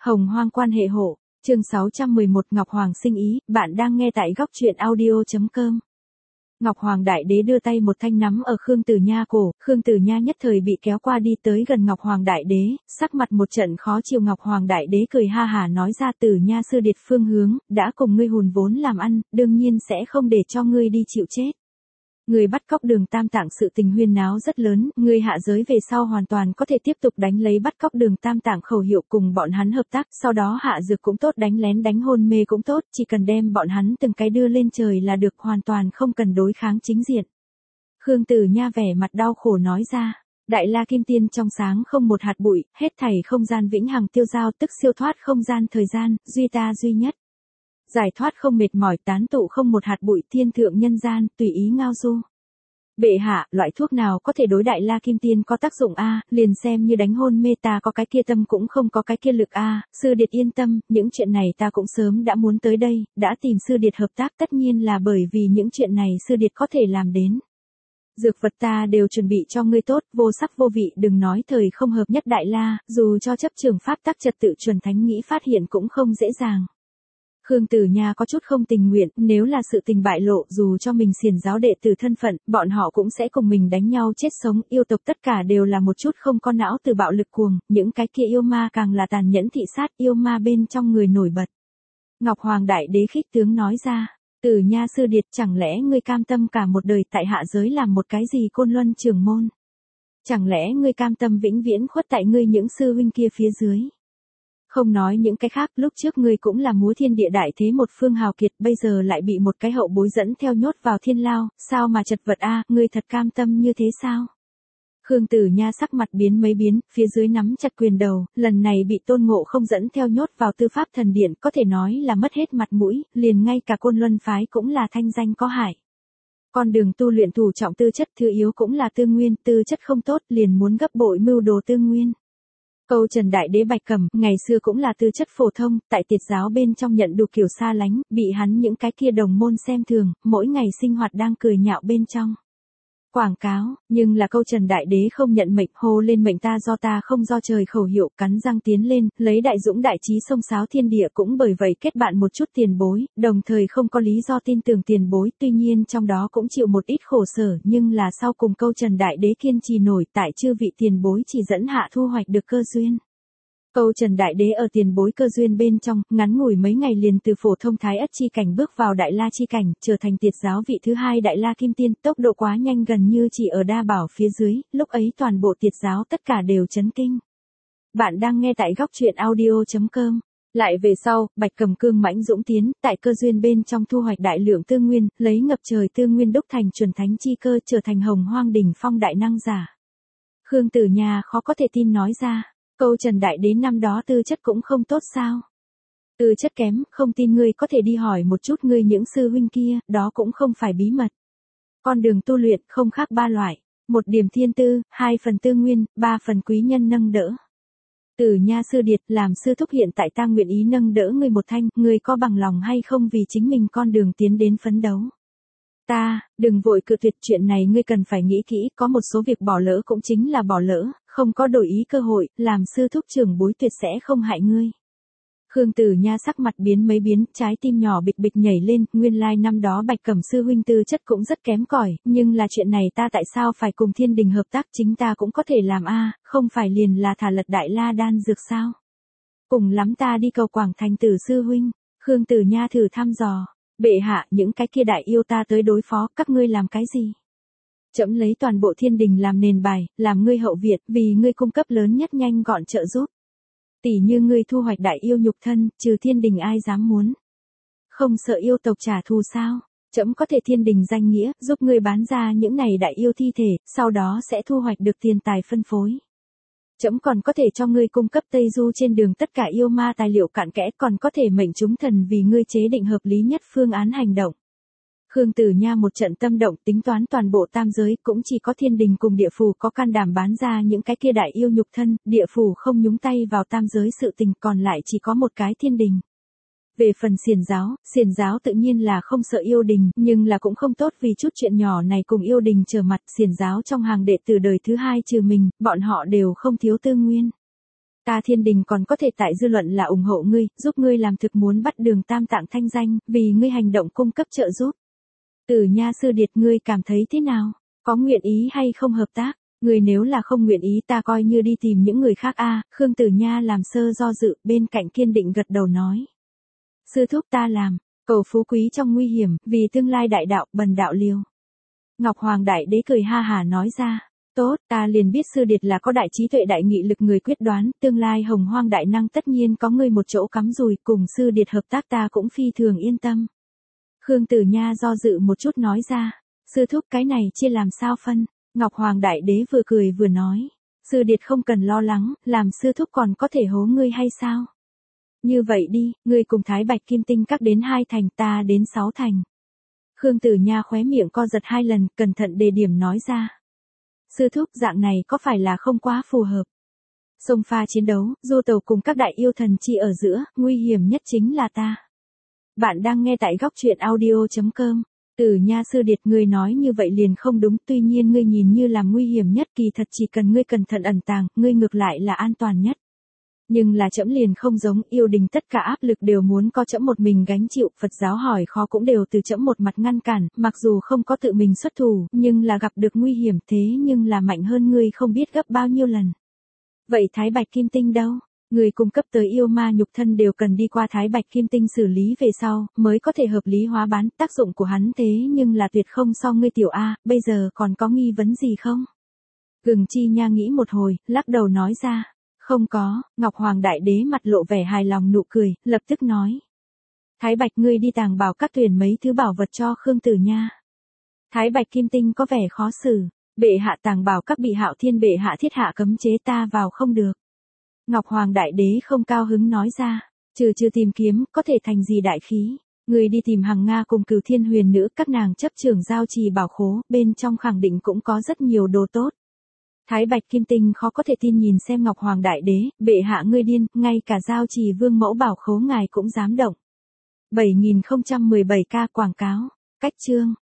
Hồng Hoang quan hệ hộ, chương 611 Ngọc Hoàng sinh ý, bạn đang nghe tại góc truyện audio.com. Ngọc Hoàng Đại Đế đưa tay một thanh nắm ở Khương Tử Nha cổ, Khương Tử Nha nhất thời bị kéo qua đi tới gần Ngọc Hoàng Đại Đế, sắc mặt một trận khó chịu. Ngọc Hoàng Đại Đế cười ha hả nói ra: Tử Nha sư điệt phương hướng, đã cùng ngươi hùn vốn làm ăn, đương nhiên sẽ không để cho ngươi đi chịu chết. Người bắt cóc Đường Tam Tạng sự tình huyên náo rất lớn, người hạ giới về sau hoàn toàn có thể tiếp tục đánh lấy bắt cóc Đường Tam Tạng khẩu hiệu cùng bọn hắn hợp tác, sau đó hạ dược cũng tốt, đánh lén đánh hôn mê cũng tốt, chỉ cần đem bọn hắn từng cái đưa lên trời là được, hoàn toàn không cần đối kháng chính diện. Khương Tử Nha vẻ mặt đau khổ nói ra: Đại La Kim Tiên trong sáng không một hạt bụi, hết thảy không gian vĩnh hằng tiêu giao, tức siêu thoát không gian thời gian, duy ta duy nhất. Giải thoát không mệt mỏi, tán tụ không một hạt bụi, thiên thượng nhân gian, tùy ý ngao du. Bệ hạ, loại thuốc nào có thể đối Đại La Kim Tiên có tác dụng a? Liền xem như đánh hôn mê ta có cái kia tâm cũng không có cái kia lực a. Sư điệt yên tâm, những chuyện này ta cũng sớm đã muốn tới đây, đã tìm sư điệt hợp tác, tất nhiên là bởi vì những chuyện này sư điệt có thể làm đến. Dược vật ta đều chuẩn bị cho ngươi tốt, vô sắc vô vị, đừng nói thời không hợp nhất Đại La, dù cho chấp trường pháp tắc trật tự chuẩn thánh nghĩ phát hiện cũng không dễ dàng. Khương Tử Nha có chút không tình nguyện, nếu là sự tình bại lộ, dù cho mình xiển giáo đệ tử thân phận, bọn họ cũng sẽ cùng mình đánh nhau chết sống, yêu tộc tất cả đều là một chút không có não từ bạo lực cuồng, những cái kia yêu ma càng là tàn nhẫn thị sát, yêu ma bên trong người nổi bật. Ngọc Hoàng Đại Đế khích tướng nói ra: Tử Nha sư điệt, chẳng lẽ ngươi cam tâm cả một đời tại hạ giới làm một cái gì Côn Luân trưởng môn? Chẳng lẽ ngươi cam tâm vĩnh viễn khuất tại ngươi những sư huynh kia phía dưới? Không nói những cái khác, lúc trước ngươi cũng là múa thiên địa đại thế một phương hào kiệt, bây giờ lại bị một cái hậu bối dẫn theo nhốt vào thiên lao, sao mà chật vật a, ngươi thật cam tâm như thế sao? Khương Tử Nha sắc mặt biến mấy biến, phía dưới nắm chặt quyền đầu, lần này bị Tôn Ngộ Không dẫn theo nhốt vào Tư Pháp Thần Điện, có thể nói là mất hết mặt mũi, liền ngay cả Côn Luân phái cũng là thanh danh có hại. Con đường tu luyện thủ trọng tư chất, thứ yếu cũng là tư nguyên, tư chất không tốt, liền muốn gấp bội mưu đồ tư nguyên. Câu Trần Đại Đế Bạch Cẩm, ngày xưa cũng là tư chất phổ thông, tại tiệt giáo bên trong nhận đủ kiểu xa lánh, bị hắn những cái kia đồng môn xem thường, mỗi ngày sinh hoạt đang cười nhạo bên trong. Quảng cáo, nhưng là Câu Trần Đại Đế không nhận mệnh, hô lên mệnh ta do ta không do trời khẩu hiệu, cắn răng tiến lên, lấy đại dũng đại trí xông xáo thiên địa, cũng bởi vậy kết bạn một chút tiền bối, đồng thời không có lý do tin tưởng tiền bối, tuy nhiên trong đó cũng chịu một ít khổ sở, nhưng là sau cùng Câu Trần Đại Đế kiên trì nổi, tại chư vị tiền bối chỉ dẫn hạ thu hoạch được cơ duyên. Câu Trần Đại Đế ở tiền bối cơ duyên bên trong, ngắn ngủi mấy ngày liền từ phổ thông Thái Ất chi cảnh bước vào Đại La chi cảnh, trở thành tiệt giáo vị thứ hai Đại La Kim Tiên, tốc độ quá nhanh gần như chỉ ở Đa Bảo phía dưới, lúc ấy toàn bộ tiệt giáo tất cả đều chấn kinh. Bạn đang nghe tại góc truyện audio.com. Lại về sau, Bạch Cầm cương mãnh dũng tiến, tại cơ duyên bên trong thu hoạch đại lượng tư nguyên, lấy ngập trời tư nguyên đúc thành chuẩn thánh chi cơ, trở thành Hồng Hoang đỉnh phong đại năng giả. Khương Tử Nha khó có thể tin nói ra: Câu Trần Đại Đế năm đó tư chất cũng không tốt sao? Tư chất kém, không tin ngươi có thể đi hỏi một chút ngươi những sư huynh kia, đó cũng không phải bí mật. Con đường tu luyện không khác ba loại, 1 điểm thiên tư, 2 phần tư nguyên, 3 phần quý nhân nâng đỡ. Tử Nha sư điệt, làm sư thúc hiện tại ta nguyện ý nâng đỡ ngươi một thanh, ngươi có bằng lòng hay không vì chính mình con đường tiến đến phấn đấu? Đừng vội cự tuyệt, chuyện này ngươi cần phải nghĩ kỹ, có một số việc bỏ lỡ cũng chính là bỏ lỡ, không có đổi ý cơ hội, làm sư thúc trưởng bối tuyệt sẽ không hại ngươi. Khương Tử Nha sắc mặt biến mấy biến, trái tim nhỏ bịch bịch nhảy lên, nguyên lai năm đó Bạch Cẩm sư huynh tư chất cũng rất kém cỏi, nhưng là chuyện này ta tại sao phải cùng thiên đình hợp tác, chính ta cũng có thể làm a, không phải liền là thả lật Đại La đan dược sao? Cùng lắm ta đi cầu Quảng Thành Tử sư huynh. Khương Tử Nha thử thăm dò: Bệ hạ, những cái kia đại yêu ta tới đối phó, các ngươi làm cái gì? Trẫm lấy toàn bộ thiên đình làm nền bài, làm ngươi hậu viện, vì ngươi cung cấp lớn nhất nhanh gọn trợ giúp. Tỷ như ngươi thu hoạch đại yêu nhục thân, trừ thiên đình ai dám muốn? Không sợ yêu tộc trả thù sao? Trẫm có thể thiên đình danh nghĩa, giúp ngươi bán ra những này đại yêu thi thể, sau đó sẽ thu hoạch được tiền tài phân phối. Trẫm còn có thể cho ngươi cung cấp Tây Du trên đường tất cả yêu ma tài liệu cặn kẽ, còn có thể mệnh chúng thần vì ngươi chế định hợp lý nhất phương án hành động. Khương Tử Nha một trận tâm động, tính toán toàn bộ tam giới, cũng chỉ có thiên đình cùng địa phủ có can đảm bán ra những cái kia đại yêu nhục thân, địa phủ không nhúng tay vào tam giới sự tình, còn lại chỉ có một cái thiên đình. Về phần xiển giáo tự nhiên là không sợ yêu đình, nhưng là cũng không tốt vì chút chuyện nhỏ này cùng yêu đình trở mặt. Xiển giáo trong hàng đệ tử đời thứ hai trừ mình, bọn họ đều không thiếu tư nguyên. Ta Thiên Đình còn có thể tại dư luận là ủng hộ ngươi, giúp ngươi làm thực muốn bắt Đường Tam Tạng thanh danh, vì ngươi hành động cung cấp trợ giúp. Tử Nha sư điệt ngươi cảm thấy thế nào? Có nguyện ý hay không hợp tác? Ngươi nếu là không nguyện ý ta coi như đi tìm những người khác a. Khương Tử Nha làm sơ do dự, bên cạnh kiên định gật đầu nói. Sư thúc ta làm, cầu phú quý trong nguy hiểm, vì tương lai đại đạo, bần đạo liều. Ngọc Hoàng Đại Đế cười ha hà nói ra. Tốt, ta liền biết sư điệt là có đại trí tuệ đại nghị lực người quyết đoán, tương lai Hồng Hoang đại năng tất nhiên có ngươi một chỗ cắm rùi, cùng sư điệt hợp tác ta cũng phi thường yên tâm. Khương Tử Nha do dự một chút nói ra. Sư thúc cái này chia làm sao phân? Ngọc Hoàng Đại Đế vừa cười vừa nói. Sư điệt không cần lo lắng, làm sư thúc còn có thể hố ngươi hay sao? Như vậy đi, ngươi cùng Thái Bạch Kim Tinh các đến 2 thành, ta đến 6 thành. Khương Tử Nha khóe miệng co giật 2 lần, cẩn thận đề điểm nói ra. Sư thúc dạng này có phải là không quá phù hợp? Sông pha chiến đấu, du tàu cùng các đại yêu thần chi ở giữa, nguy hiểm nhất chính là ta. Bạn đang nghe tại góc truyện audio.com. Tử Nha sư điệt ngươi nói như vậy liền không đúng, tuy nhiên ngươi nhìn như là nguy hiểm nhất, kỳ thật chỉ cần ngươi cẩn thận ẩn tàng, ngươi ngược lại là an toàn nhất. Nhưng là trẫm liền không giống, yêu đình tất cả áp lực đều muốn có trẫm một mình gánh chịu, Phật giáo hỏi khó cũng đều từ trẫm một mặt ngăn cản, mặc dù không có tự mình xuất thủ, nhưng là gặp được nguy hiểm thế nhưng là mạnh hơn ngươi không biết gấp bao nhiêu lần. Vậy Thái Bạch Kim Tinh đâu? Người cung cấp tới yêu ma nhục thân đều cần đi qua Thái Bạch Kim Tinh xử lý về sau, mới có thể hợp lý hóa bán, tác dụng của hắn thế nhưng là tuyệt không so ngươi tiểu A, bây giờ còn có nghi vấn gì không? Gừng Chi Nha nghĩ một hồi, lắc đầu nói ra. Không có, Ngọc Hoàng Đại Đế mặt lộ vẻ hài lòng nụ cười, lập tức nói. Thái Bạch ngươi đi tàng bảo các tuyển mấy thứ bảo vật cho Khương Tử Nha. Thái Bạch Kim Tinh có vẻ khó xử, bệ hạ tàng bảo các bị Hạo Thiên bệ hạ thiết hạ cấm chế ta vào không được. Ngọc Hoàng Đại Đế không cao hứng nói ra, trừ tìm kiếm, có thể thành gì đại khí. Người đi tìm Hằng Nga cùng Cửu Thiên Huyền Nữ, các nàng chấp trưởng giao trì bảo khố, bên trong khẳng định cũng có rất nhiều đồ tốt. Thái Bạch Kim Tinh khó có thể tin nhìn xem Ngọc Hoàng Đại Đế, bệ hạ ngươi điên, ngay cả giao trì vương mẫu bảo khố ngài cũng dám động. 7017K quảng cáo, cách chương.